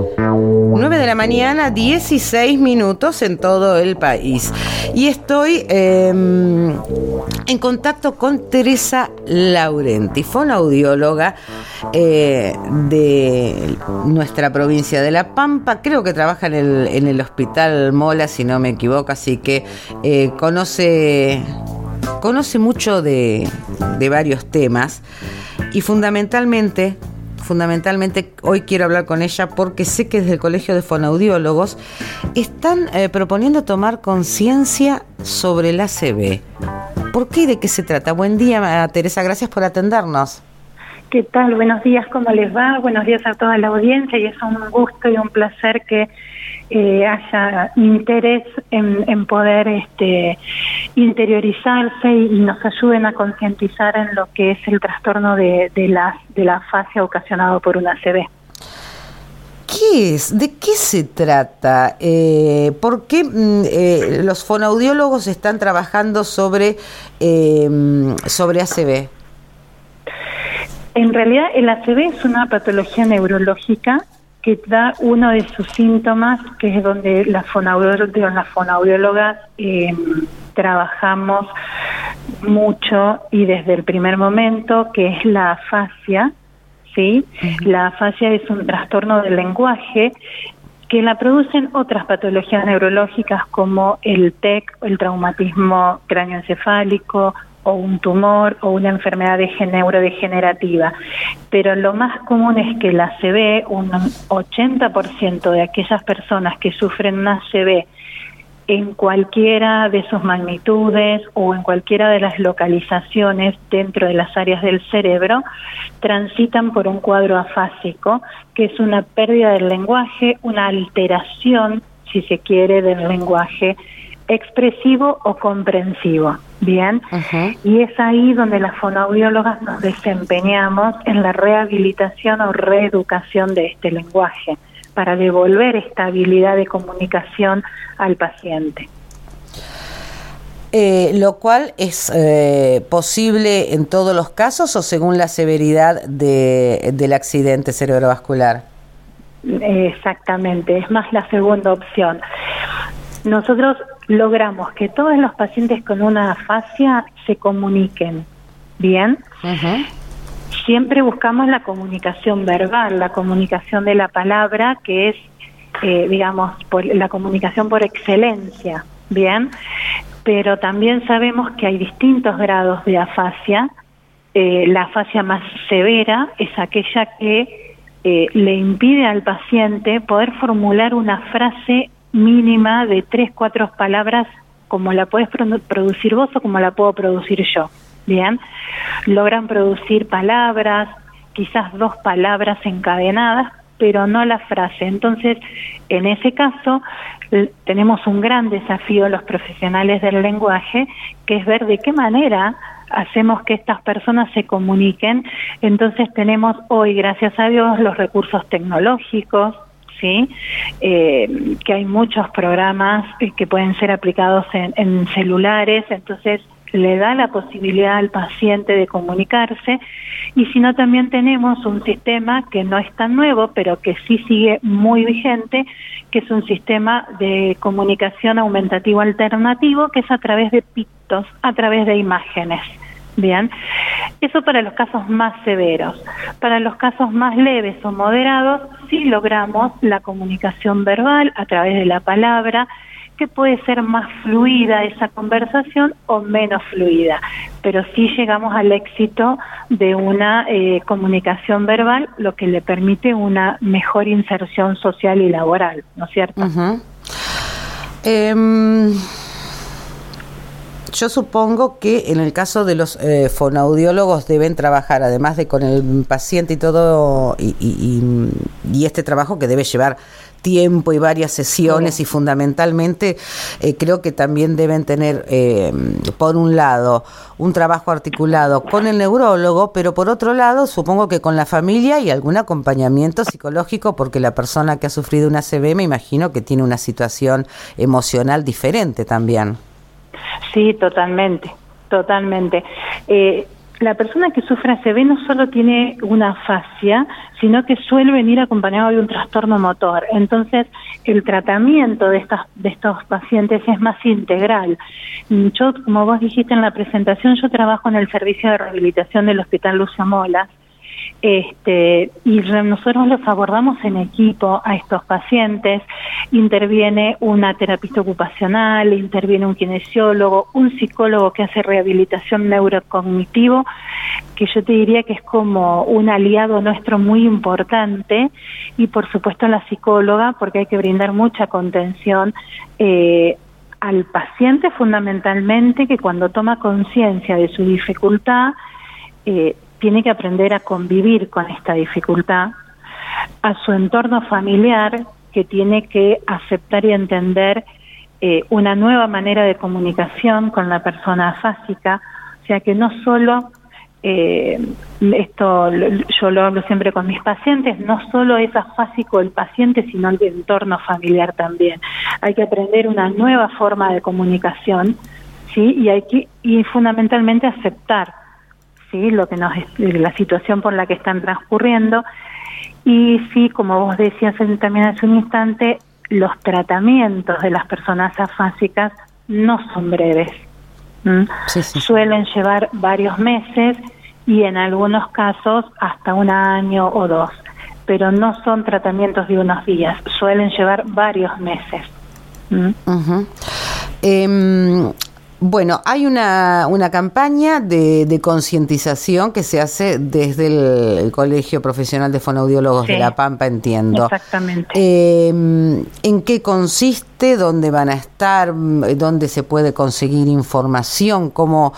9 de la mañana, 16 minutos en todo el país. Y estoy en contacto con Teresa Laurenti, fonoaudióloga de nuestra provincia de La Pampa. Creo que trabaja en el Hospital Mola, si no me equivoco, así que conoce mucho de varios temas y fundamentalmente hoy quiero hablar con ella porque sé que desde el Colegio de Fonoaudiólogos están proponiendo tomar conciencia sobre el ACV. ¿Por qué y de qué se trata? Buen día, Teresa, gracias por atendernos. ¿Qué tal? Buenos días, ¿cómo les va? Buenos días a toda la audiencia y es un gusto y un placer que haya interés en poder interiorizarse y nos ayuden a concientizar en lo que es el trastorno de la afasia ocasionado por un ACV. ¿Qué es? ¿De qué se trata? ¿Por qué los fonoaudiólogos están trabajando sobre ACV? En realidad el ACV es una patología neurológica que da uno de sus síntomas, que es donde las fonoaudiólogas trabajamos mucho y desde el primer momento, que es la afasia, ¿sí? Uh-huh. La afasia es un trastorno del lenguaje que la producen otras patologías neurológicas como el TEC, el traumatismo cráneoencefálico, o un tumor o una enfermedad neurodegenerativa. Pero lo más común es que el ACV, un 80% de aquellas personas que sufren un ACV en cualquiera de sus magnitudes o en cualquiera de las localizaciones dentro de las áreas del cerebro, transitan por un cuadro afásico, que es una pérdida del lenguaje, una alteración, si se quiere, del lenguaje expresivo o comprensivo, ¿bien? Uh-huh. Y es ahí donde las fonoaudiólogas nos desempeñamos en la rehabilitación o reeducación de este lenguaje, para devolver esta habilidad de comunicación al paciente. Lo cual es posible en todos los casos o según la severidad del accidente cerebrovascular. Exactamente, es más la segunda opción. Nosotros logramos que todos los pacientes con una afasia se comuniquen, ¿bien? Uh-huh. Siempre buscamos la comunicación verbal, la comunicación de la palabra, que es, la comunicación por excelencia, ¿bien? Pero también sabemos que hay distintos grados de afasia. La afasia más severa es aquella que le impide al paciente poder formular una frase mínima de 3-4 palabras como la puedes producir vos o como la puedo producir yo, ¿bien? Logran producir palabras, quizás 2 palabras encadenadas, pero no la frase. Entonces, en ese caso, tenemos un gran desafío los profesionales del lenguaje, que es ver de qué manera hacemos que estas personas se comuniquen. Entonces, tenemos hoy, gracias a Dios, los recursos tecnológicos, ¿sí? Que hay muchos programas que pueden ser aplicados en celulares, entonces le da la posibilidad al paciente de comunicarse. Y si no, también tenemos un sistema que no es tan nuevo, pero que sí sigue muy vigente, que es un sistema de comunicación aumentativo alternativo, que es a través de pictos, a través de imágenes. Bien, eso para los casos más severos. Para los casos más leves o moderados, sí logramos la comunicación verbal a través de la palabra, que puede ser más fluida esa conversación o menos fluida, pero sí llegamos al éxito de una comunicación verbal, lo que le permite una mejor inserción social y laboral, ¿no es cierto? Uh-huh. Yo supongo que en el caso de los fonoaudiólogos deben trabajar, además de con el paciente y todo, y este trabajo que debe llevar tiempo y varias sesiones, y fundamentalmente creo que también deben tener, por un lado, un trabajo articulado con el neurólogo, pero por otro lado, supongo que con la familia y algún acompañamiento psicológico, porque la persona que ha sufrido una ACV me imagino que tiene una situación emocional diferente también. Sí, totalmente. la persona que sufre ACV no solo tiene una afasia, sino que suele venir acompañado de un trastorno motor. Entonces, el tratamiento de estos pacientes es más integral. Yo, como vos dijiste en la presentación, yo trabajo en el servicio de rehabilitación del Hospital Lucio Molas, y nosotros los abordamos en equipo a estos pacientes. Interviene una terapista ocupacional, interviene un kinesiólogo, un psicólogo que hace rehabilitación neurocognitivo, que yo te diría que es como un aliado nuestro muy importante, y por supuesto la psicóloga, porque hay que brindar mucha contención al paciente, fundamentalmente, que cuando toma conciencia de su dificultad, tiene que aprender a convivir con esta dificultad, a su entorno familiar, que tiene que aceptar y entender una nueva manera de comunicación con la persona afásica, o sea que no solo, esto yo lo hablo siempre con mis pacientes, no solo es afásico el paciente, sino el entorno familiar también. Hay que aprender una nueva forma de comunicación, ¿sí? Y fundamentalmente aceptar, ¿sí?, lo que la situación por la que están transcurriendo. Y sí, como vos decías también hace un instante, los tratamientos de las personas afásicas no son breves. Sí. Suelen llevar varios meses y en algunos casos hasta 1 año o 2, pero no son tratamientos de unos días, suelen llevar varios meses. Bueno, hay una campaña de concientización que se hace desde el Colegio Profesional de Fonoaudiólogos de La Pampa, entiendo. Exactamente. ¿En qué consiste? ¿Dónde van a estar? ¿Dónde se puede conseguir información? ¿Cómo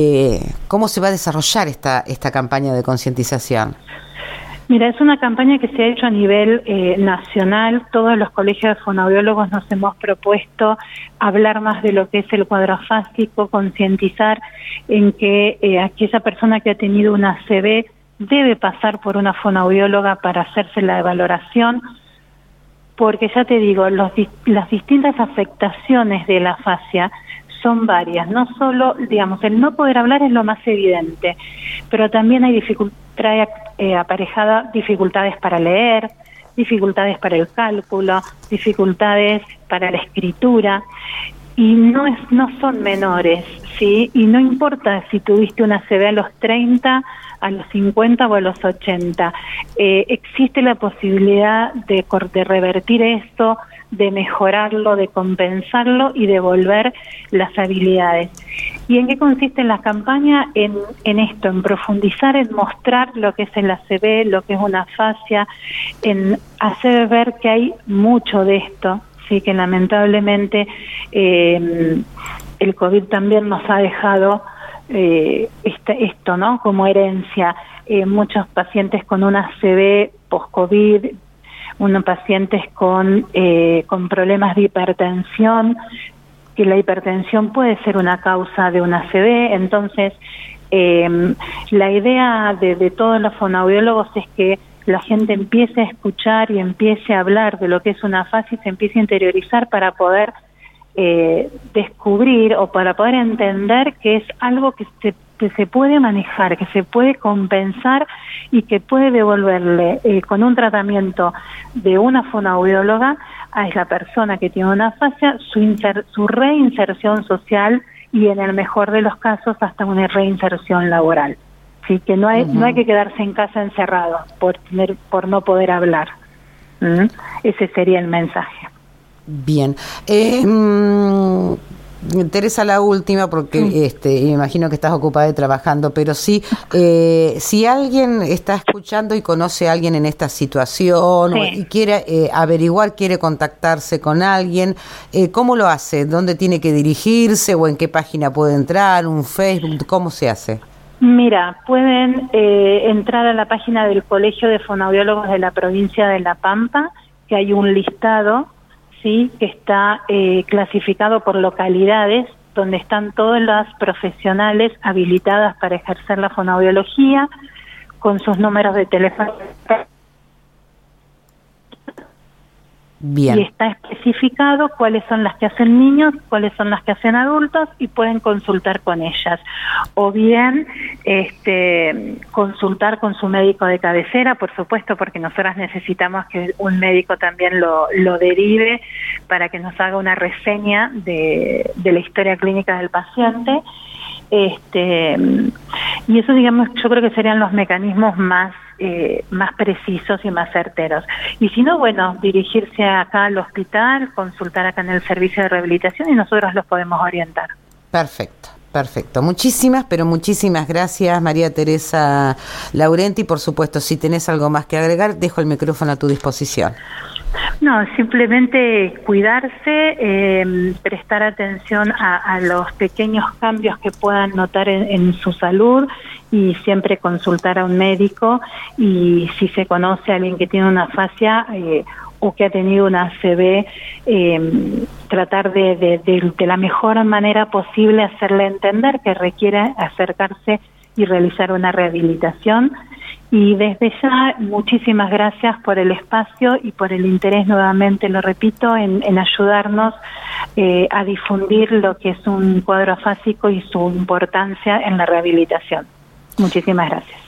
se va a desarrollar esta campaña de concientización? Mira, es una campaña que se ha hecho a nivel nacional. Todos los colegios de fonoaudiólogos nos hemos propuesto hablar más de lo que es el cuadro afásico, concientizar en que aquella persona que ha tenido una ACV debe pasar por una fonoaudióloga para hacerse la valoración, porque ya te digo, las distintas afectaciones de la afasia son varias. No solo, digamos, el no poder hablar es lo más evidente, pero también hay trae aparejada dificultades para leer, dificultades para el cálculo, dificultades para la escritura, y no son menores, ¿sí? Y no importa si tuviste una ACV a los 30, a los 50 o a los 80, existe la posibilidad de revertir esto, de mejorarlo, de compensarlo y devolver las habilidades. ¿Y en qué consiste la campaña? En esto, en profundizar, en mostrar lo que es el ACV, lo que es una afasia, en hacer ver que hay mucho de esto, sí, que lamentablemente el COVID también nos ha dejado esto, ¿no?, como herencia. Muchos pacientes con una ACV post-COVID, unos pacientes con problemas de hipertensión, que la hipertensión puede ser una causa de una ACV. Entonces, la idea de todos los fonoaudiólogos es que la gente empiece a escuchar y empiece a hablar de lo que es una afasia y se empiece a interiorizar para poder descubrir o para poder entender que es algo que se puede manejar, que se puede compensar y que puede devolverle con un tratamiento de una fonoaudióloga a la persona que tiene una afasia su reinserción social y, en el mejor de los casos, hasta una reinserción laboral. Así que no hay que quedarse en casa encerrado por no poder hablar. Ese sería el mensaje. Bien. Teresa, la última, porque me imagino que estás ocupada trabajando, pero sí, si alguien está escuchando y conoce a alguien en esta situación y quiere averiguar, quiere contactarse con alguien, ¿cómo lo hace? ¿Dónde tiene que dirigirse o en qué página puede entrar? ¿Un Facebook? ¿Cómo se hace? Mira, pueden entrar a la página del Colegio de Fonoaudiólogos de la provincia de La Pampa, que hay un listado, sí, que está clasificado por localidades, donde están todas las profesionales habilitadas para ejercer la fonoaudiología, con sus números de teléfono. Bien. Y está especificado cuáles son las que hacen niños, cuáles son las que hacen adultos, y pueden consultar con ellas. O bien consultar con su médico de cabecera, por supuesto, porque nosotras necesitamos que un médico también lo derive para que nos haga una reseña de la historia clínica del paciente. Y eso, digamos, yo creo que serían los mecanismos más precisos y más certeros. Y si no, bueno, dirigirse acá al hospital, consultar acá en el servicio de rehabilitación y nosotros los podemos orientar. Perfecto. Perfecto. Muchísimas, pero muchísimas gracias, María Teresa Laurenti. Por supuesto, si tenés algo más que agregar, dejo el micrófono a tu disposición. No, simplemente cuidarse, prestar atención a los pequeños cambios que puedan notar en su salud y siempre consultar a un médico, y si se conoce a alguien que tiene una afasia o que ha tenido una ACV, tratar de la mejor manera posible hacerle entender que requiere acercarse y realizar una rehabilitación. Y desde ya, muchísimas gracias por el espacio y por el interés, nuevamente lo repito, en ayudarnos a difundir lo que es un cuadro afásico y su importancia en la rehabilitación. Muchísimas gracias.